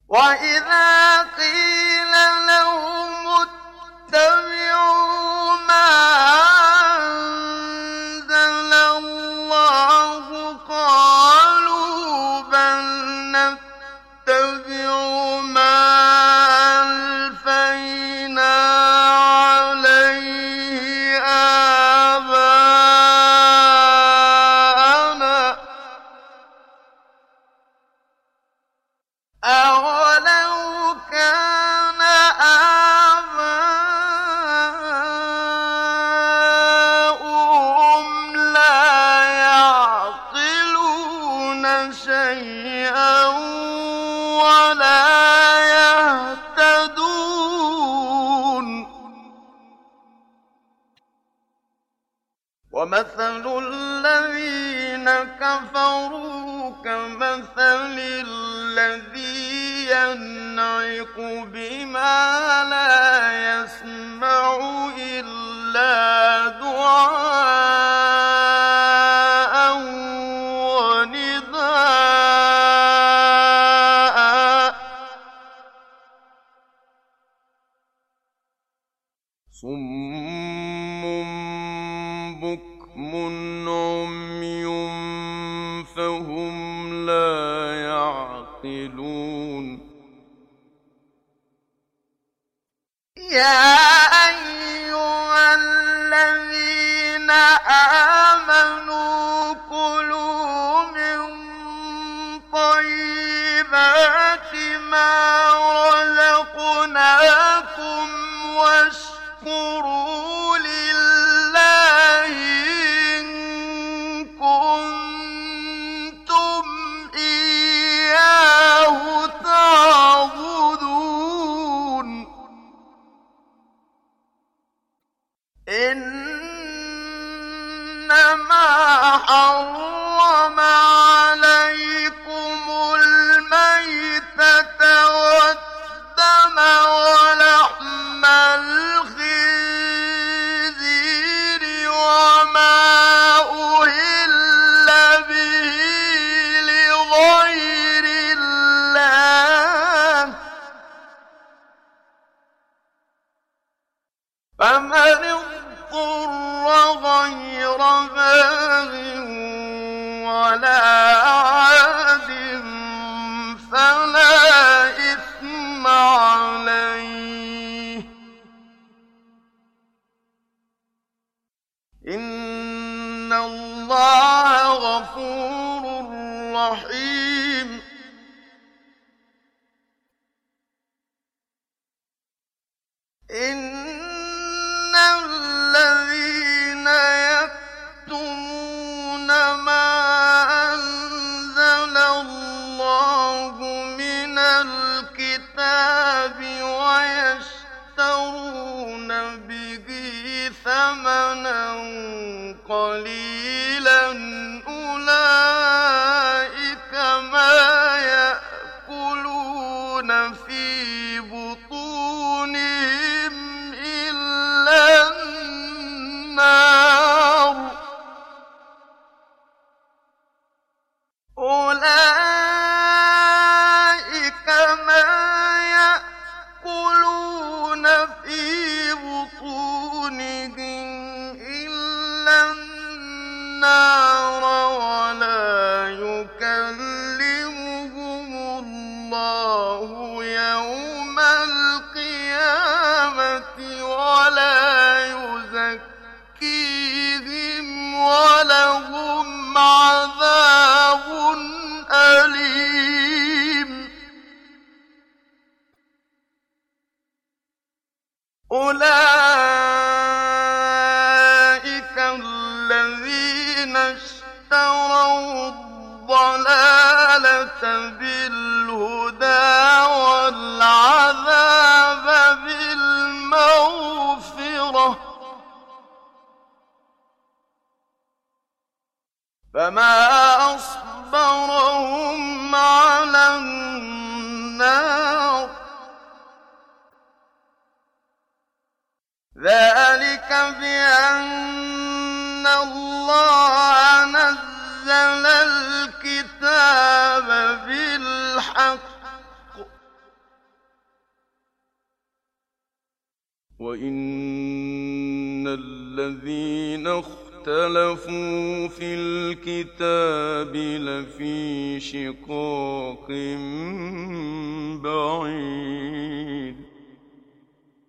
وإذا قيل لهم اتبعوا ما أنزل الله قالوا بل نتبع ما ألفينا عليه آباءنا أولو كان آباؤهم لا يعقلون شيئا ولا يهتدون ومثل الذين كفروا كمثل الذي ينعق بما لا يسمع إلا دعاء ونداء صم بكم عمي فهم لا يعقلون يا أيها الذين آمنوا كلوا من طيبات ما رزقناكم واشكروا لله إن كنتم إياه تعبدون إنما حرم عليكم الميتة والدم ولحم الخنزير وما أهل به لغير الله فمن اضطر غير باغ ولا عاد فلا إثم عليه إن الله غفور رحيم إن الذين يكتمون ما أنزل الله من الكتاب ويشترون به ثمنا قليلا أولئك ما يأكلون في بطونهم إلا النار أولئك ما يأكلون في بطونهم إلا النار ولا يكلمهم الله يوم القيامة ولا يزكيهم ولهم عذاب أليم أولئك الذين اشتروا الضلالة بالهدى والعذاب بالمغفرة فما أصبرهم على النار ذلك بأن الله نزل الكتاب بالحق وإن الذين اختلفوا في الكتاب لفي شقاق بعيد